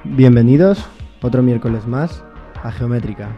Bienvenidos otro miércoles más a Geométrica.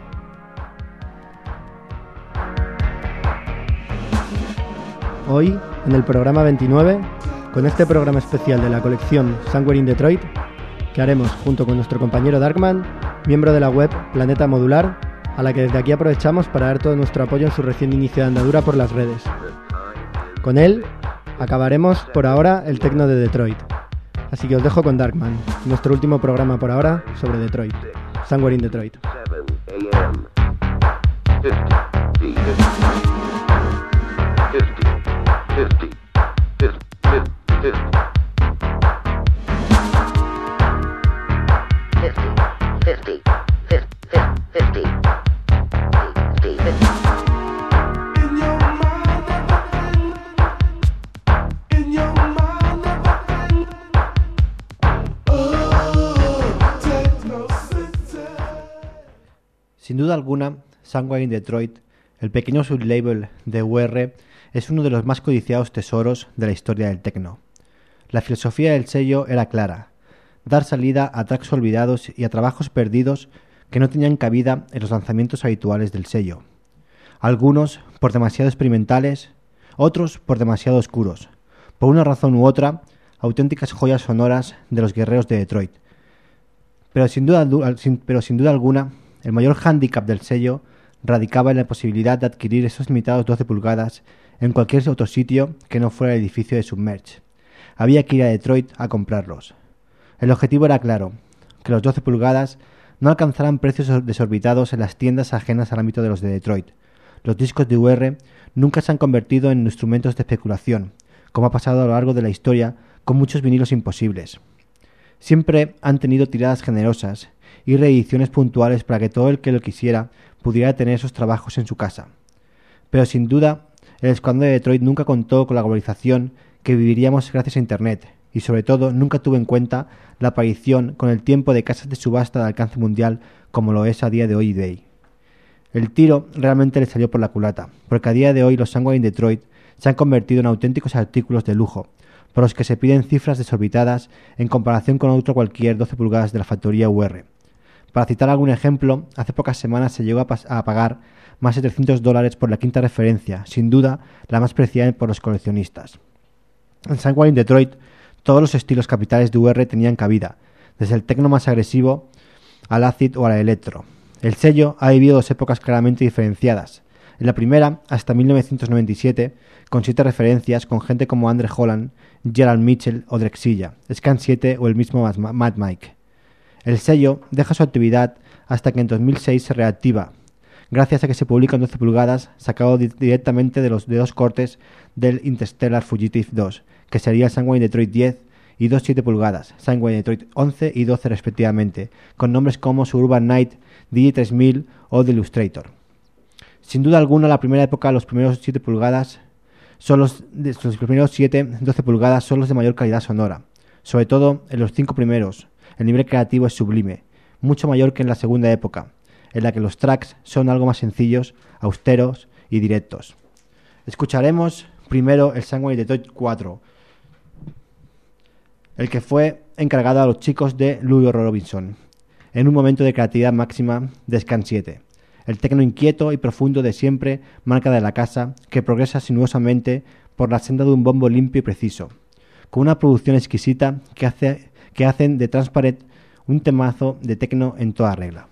Hoy, en el programa 29, con este programa especial de la colección Somewhere in Detroit, que haremos junto con nuestro compañero Darkman, miembro de la web Planeta Modular, a la que desde aquí aprovechamos para dar todo nuestro apoyo en su recién inicio de andadura por las redes. Con él, acabaremos por ahora el tecno de Detroit. Así que os dejo con Darkman, nuestro último programa por ahora sobre Detroit, Somewhere in Detroit. Sin duda alguna, Somewhere in Detroit, el pequeño sublabel de UR, es uno de los más codiciados tesoros de la historia del techno. La filosofía del sello era clara: dar salida a tracks olvidados y a trabajos perdidos que no tenían cabida en los lanzamientos habituales del sello. Algunos por demasiado experimentales, otros por demasiado oscuros. Por una razón u otra, auténticas joyas sonoras de los guerreros de Detroit. Pero sin duda alguna, el mayor hándicap del sello radicaba en la posibilidad de adquirir esos limitados 12 pulgadas en cualquier otro sitio que no fuera el edificio de Submerge. Había que ir a Detroit a comprarlos. El objetivo era claro: que los 12 pulgadas no alcanzaran precios desorbitados en las tiendas ajenas al ámbito de los de Detroit. Los discos de UR nunca se han convertido en instrumentos de especulación, como ha pasado a lo largo de la historia con muchos vinilos imposibles. Siempre han tenido tiradas generosas y reediciones puntuales para que todo el que lo quisiera pudiera tener esos trabajos en su casa. Pero sin duda, el escuadrón de Detroit nunca contó con la globalización que viviríamos gracias a Internet, y sobre todo nunca tuvo en cuenta la aparición con el tiempo de casas de subasta de alcance mundial como lo es a día de hoy eBay. El tiro realmente le salió por la culata, porque a día de hoy los Somewhere in Detroit se han convertido en auténticos artículos de lujo, por los que se piden cifras desorbitadas en comparación con otro cualquier 12 pulgadas de la factoría UR. Para citar algún ejemplo, hace pocas semanas se llegó a pagar más de $300 por la quinta referencia, sin duda la más preciada por los coleccionistas. En Somewhere in Detroit, todos los estilos capitales de UR tenían cabida, desde el techno más agresivo al acid o al electro. El sello ha vivido dos épocas claramente diferenciadas. En la primera, hasta 1997, con 7 referencias con gente como Andre Holland, Gerald Mitchell o Drexciya, Scan 7 o el mismo Mad Mike. El sello deja su actividad hasta que en 2006 se reactiva, gracias a que se publica en 12 pulgadas, sacado directamente de dos cortes del Interstellar Fugitive 2, que sería el Somewhere in Detroit 10 y 2 7 pulgadas, Somewhere in Detroit 11 y 12 respectivamente, con nombres como Suburban Night, DJ3000 o The Illustrator. Sin duda alguna, la primera época, los primeros 7 pulgadas son los primeros 7 12 pulgadas son los de mayor calidad sonora, sobre todo en los 5 primeros. El nivel creativo es sublime, mucho mayor que en la segunda época, en la que los tracks son algo más sencillos, austeros y directos. Escucharemos primero el Somewhere in Detroit 4, el que fue encargado a los chicos de Louis Robinson, en un momento de creatividad máxima de Scan 7. El tecno inquieto y profundo de siempre, marca de la casa, que progresa sinuosamente por la senda de un bombo limpio y preciso, con una producción exquisita que hacen de Transparent un temazo de techno en toda regla.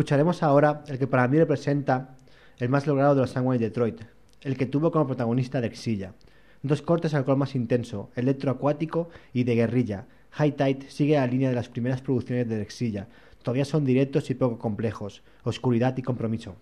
Escucharemos ahora el que para mí representa el más logrado de los Sanguine Detroit, el que tuvo como protagonista Drexciya. Dos cortes al color más intenso, electroacuático y de guerrilla. High Tide sigue la línea de las primeras producciones de Drexciya. Todavía son directos y poco complejos, oscuridad y compromiso.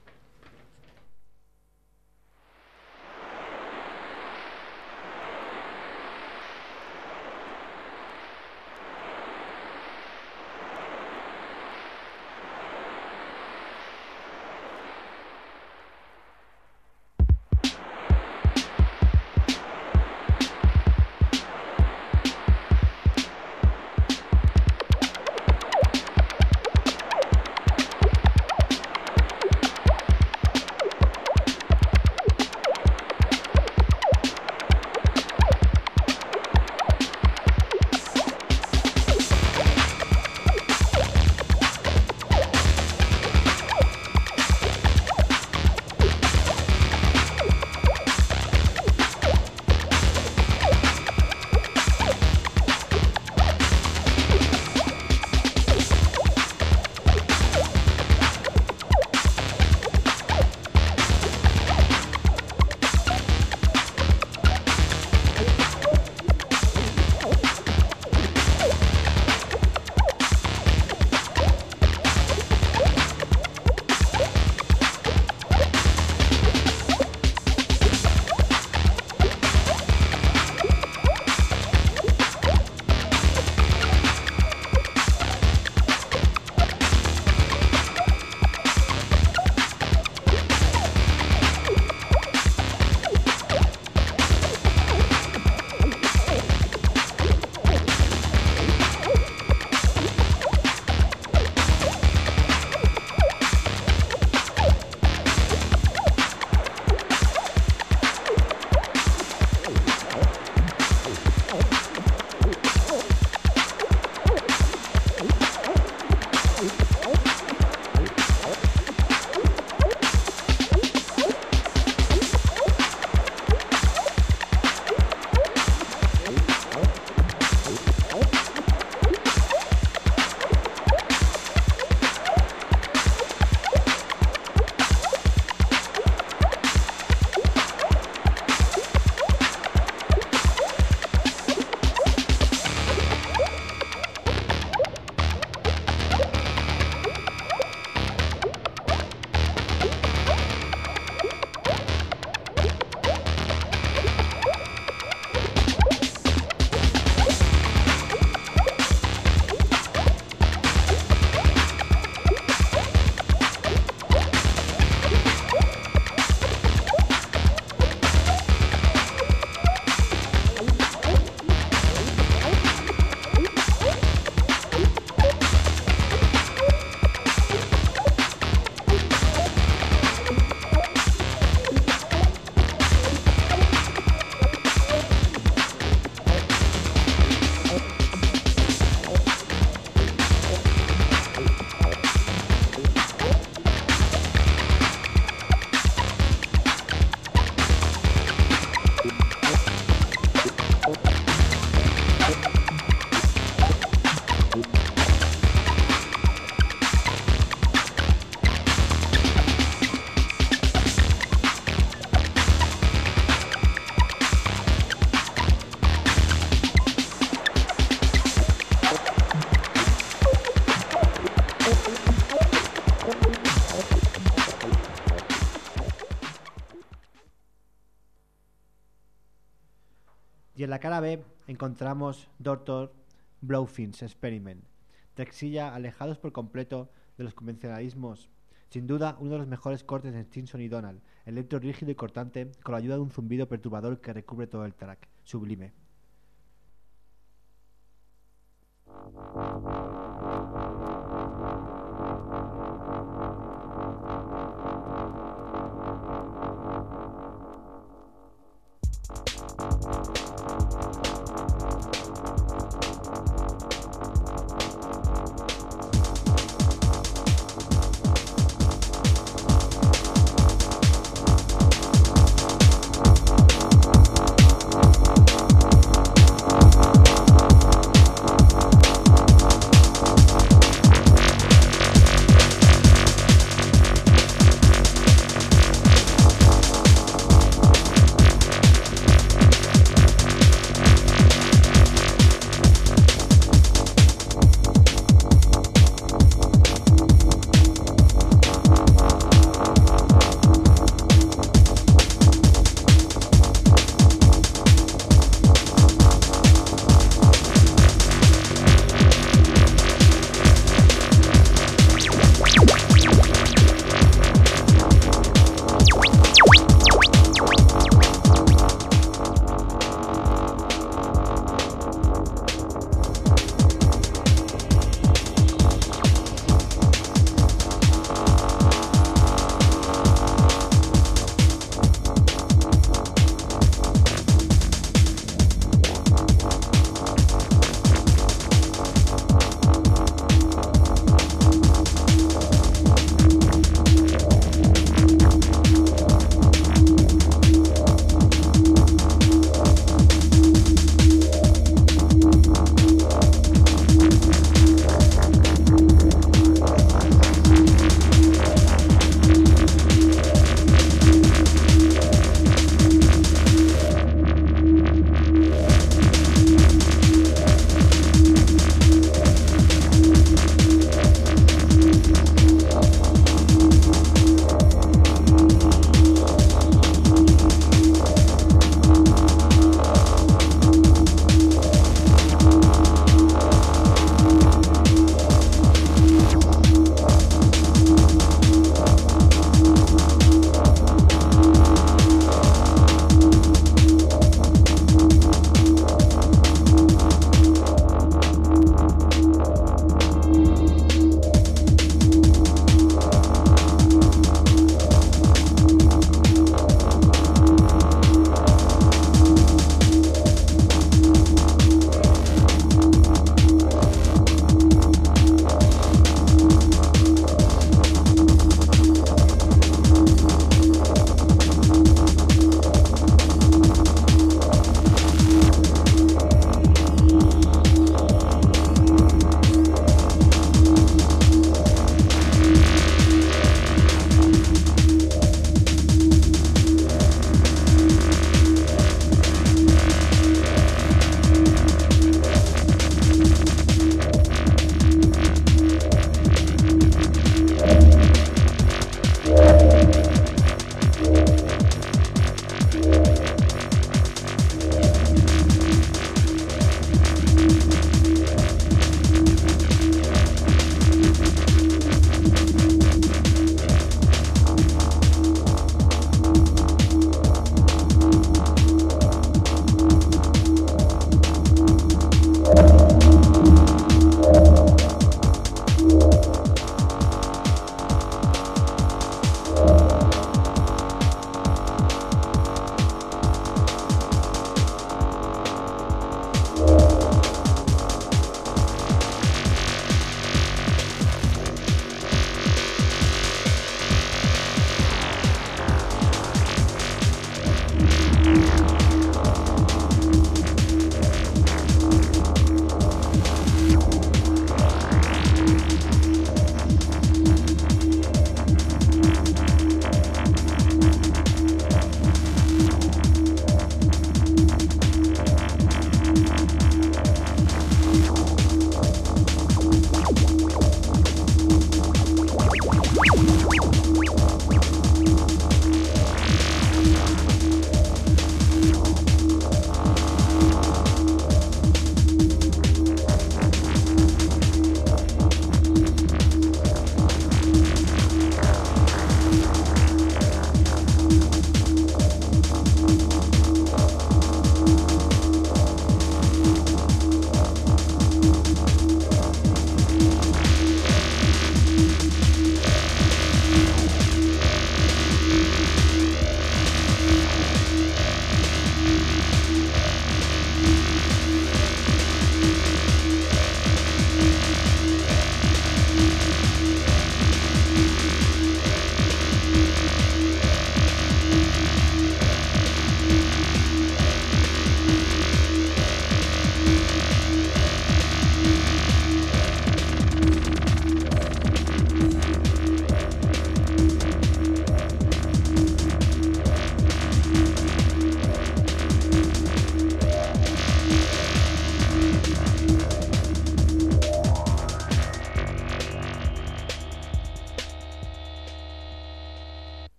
Y en la cara B encontramos Dr. Blowfin's Experiment. Drexciya alejados por completo de los convencionalismos. Sin duda, uno de los mejores cortes de Stinson y Donald, electro rígido y cortante, con la ayuda de un zumbido perturbador que recubre todo el track. Sublime.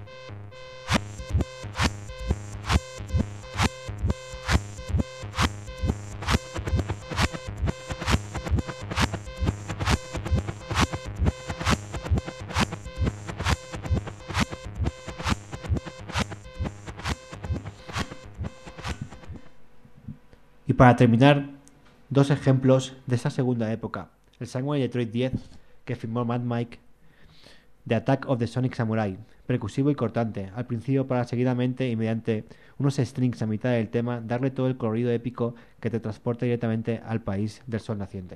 Y para terminar, dos ejemplos de esta segunda época. El Sanguinary Detroit 10, que firmó Mad Mike, The Attack of the Sonic Samurai, percusivo y cortante, al principio para seguidamente y mediante unos strings a mitad del tema darle todo el colorido épico que te transporta directamente al país del sol naciente.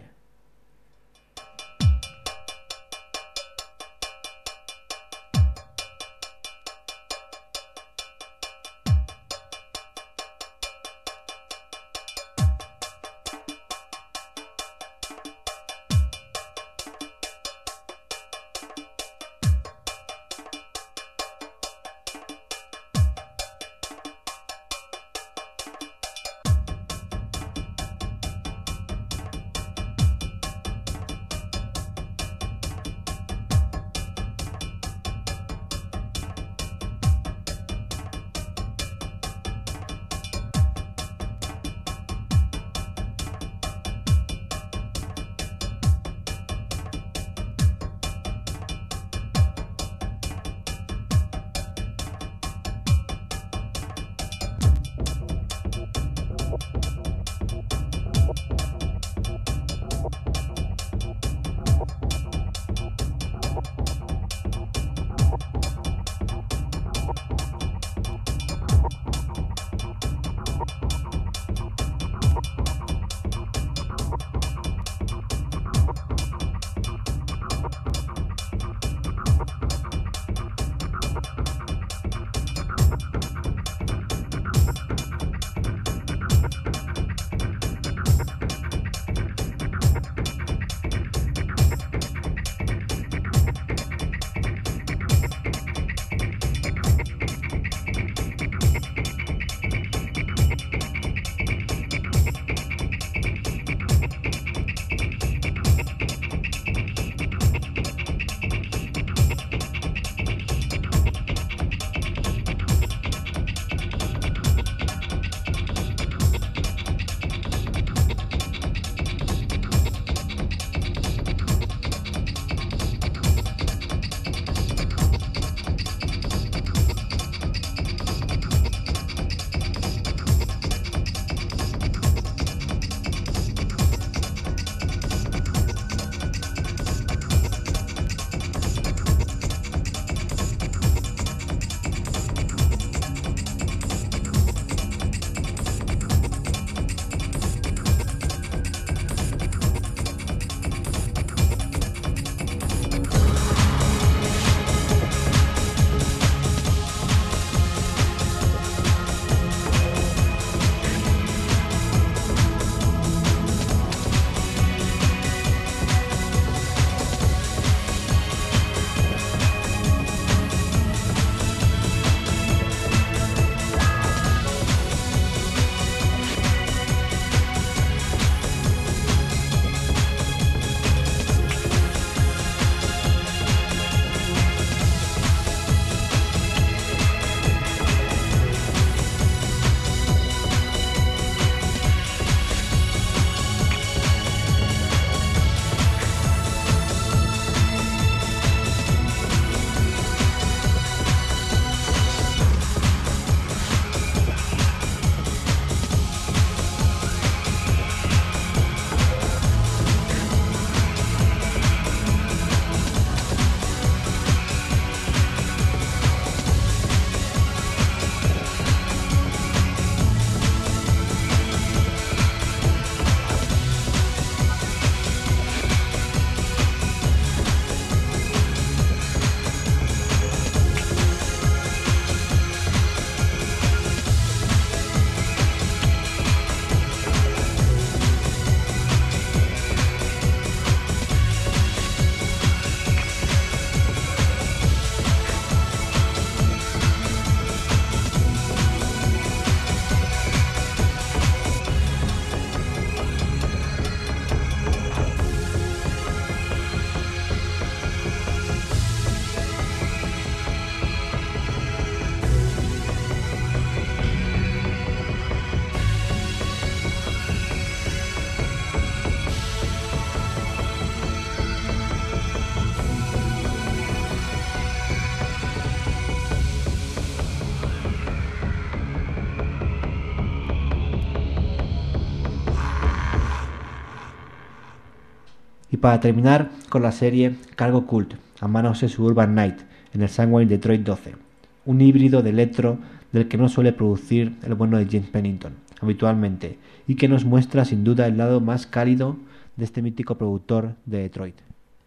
para terminar con la serie Cargo Cult, a manos de Suburban Knight, en el Sanguine Detroit 12, un híbrido de electro del que no suele producir el bueno de James Pennington habitualmente, y que nos muestra sin duda el lado más cálido de este mítico productor de Detroit.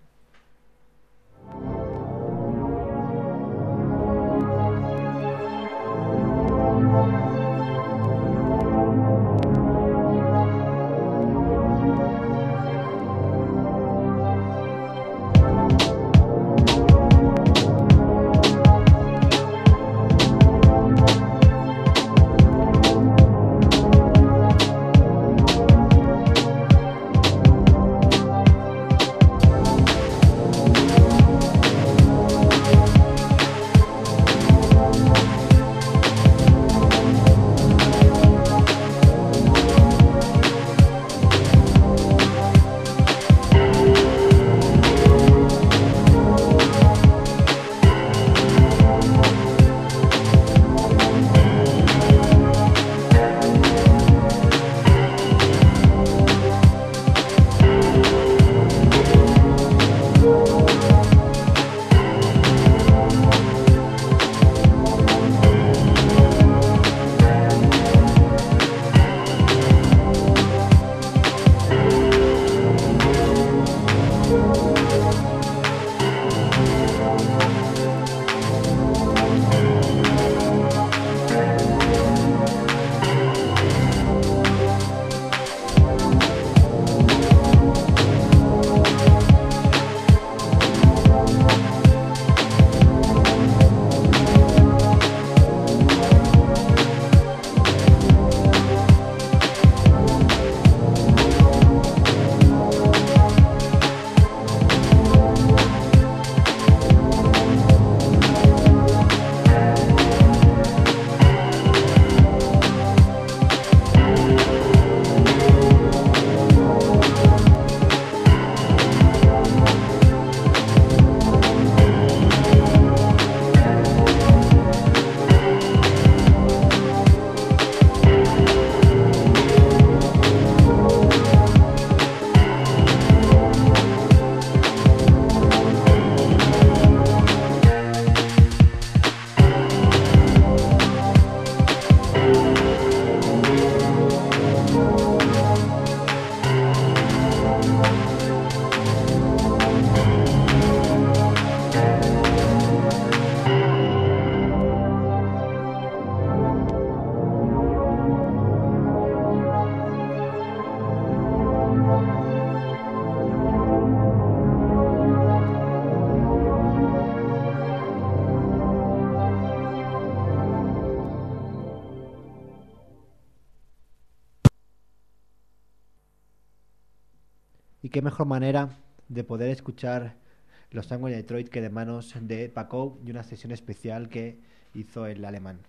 Y qué mejor manera de poder escuchar los Sanguine Detroit que de manos de Paco y una sesión especial que hizo el alemán.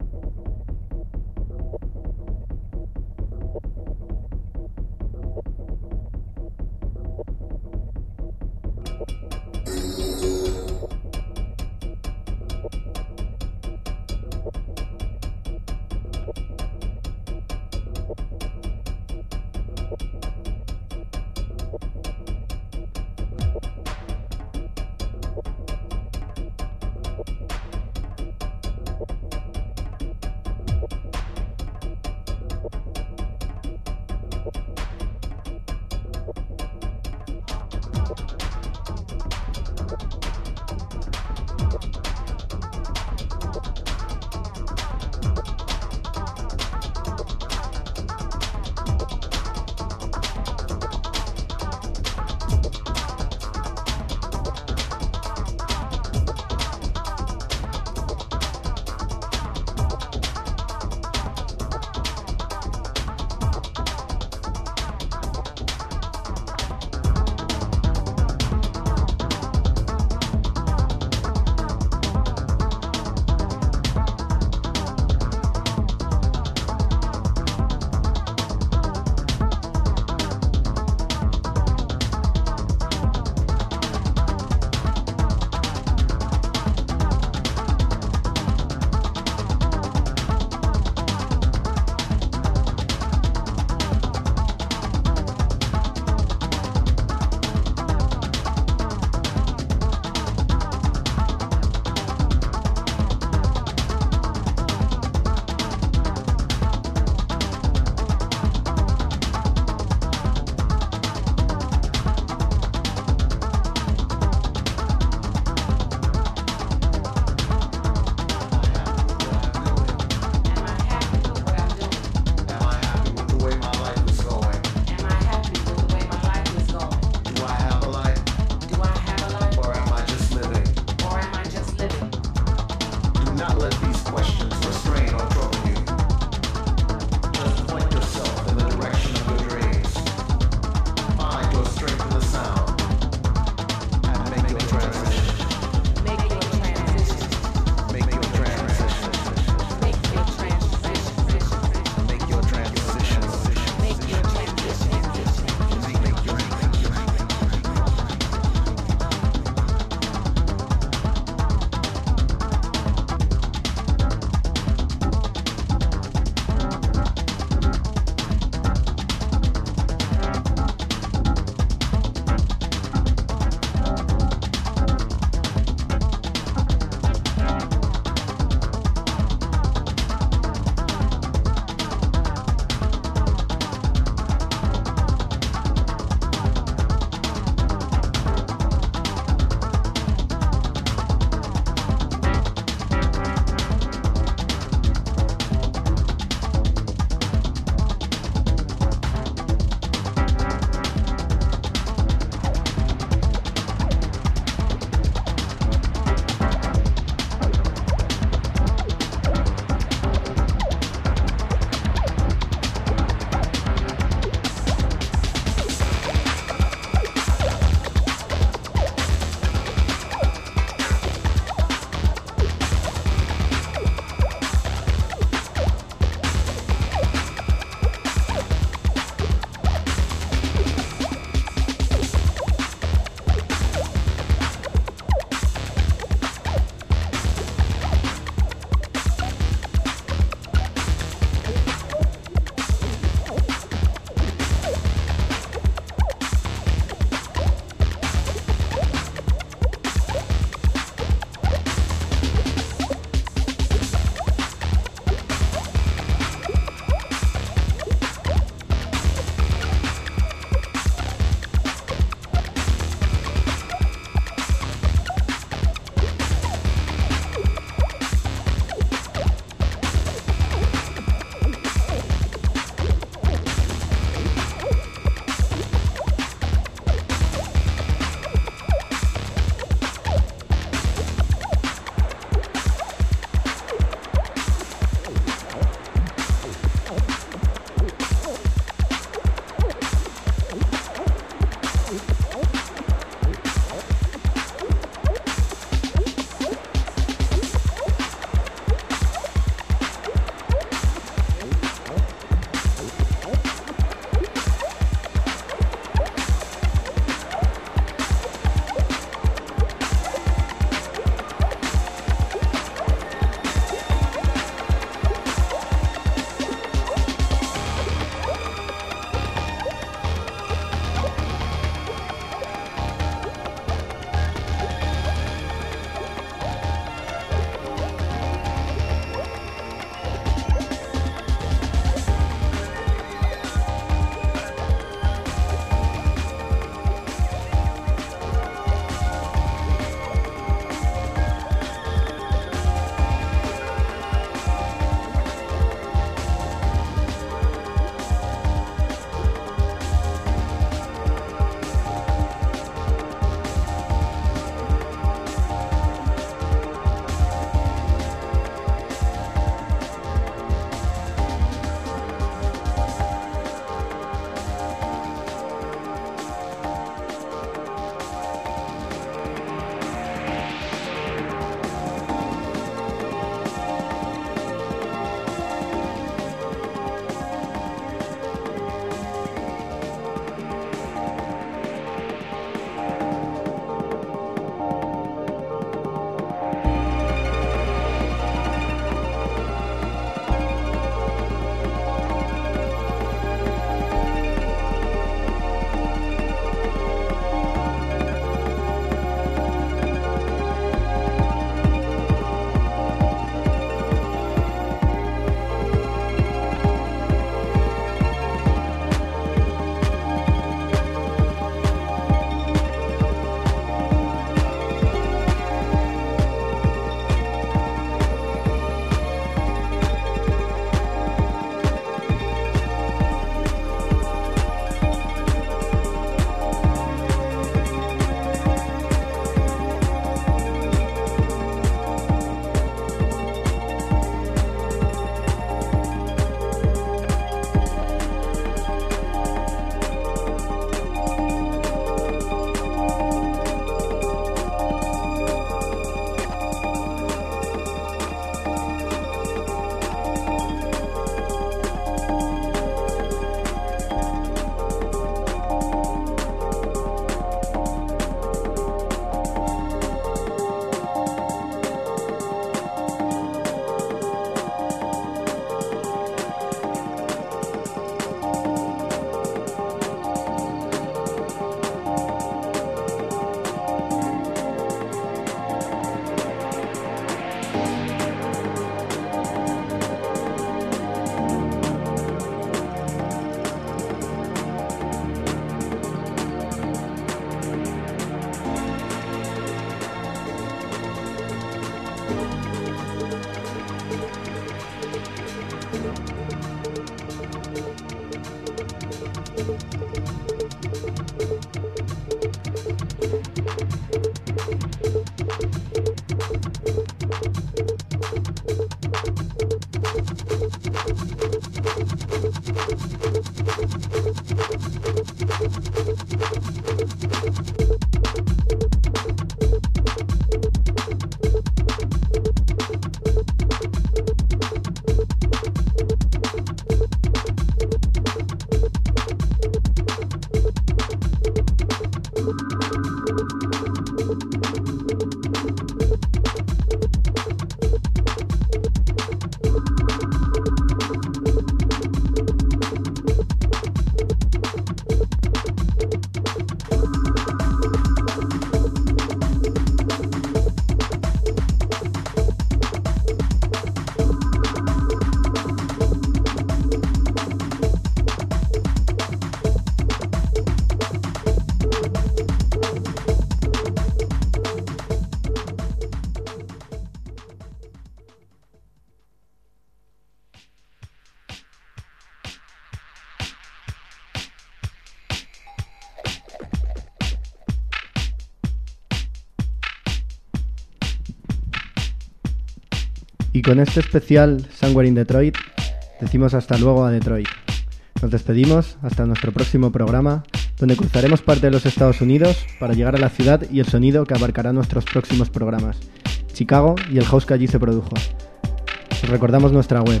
Y con este especial Somewhere in Detroit decimos hasta luego a Detroit. Nos despedimos hasta nuestro próximo programa, donde cruzaremos parte de los Estados Unidos para llegar a la ciudad y el sonido que abarcará nuestros próximos programas, Chicago y el house que allí se produjo. Os recordamos nuestra web,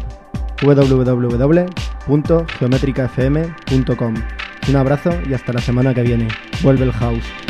www.geometricafm.com. Un abrazo y hasta la semana que viene. Vuelve el house.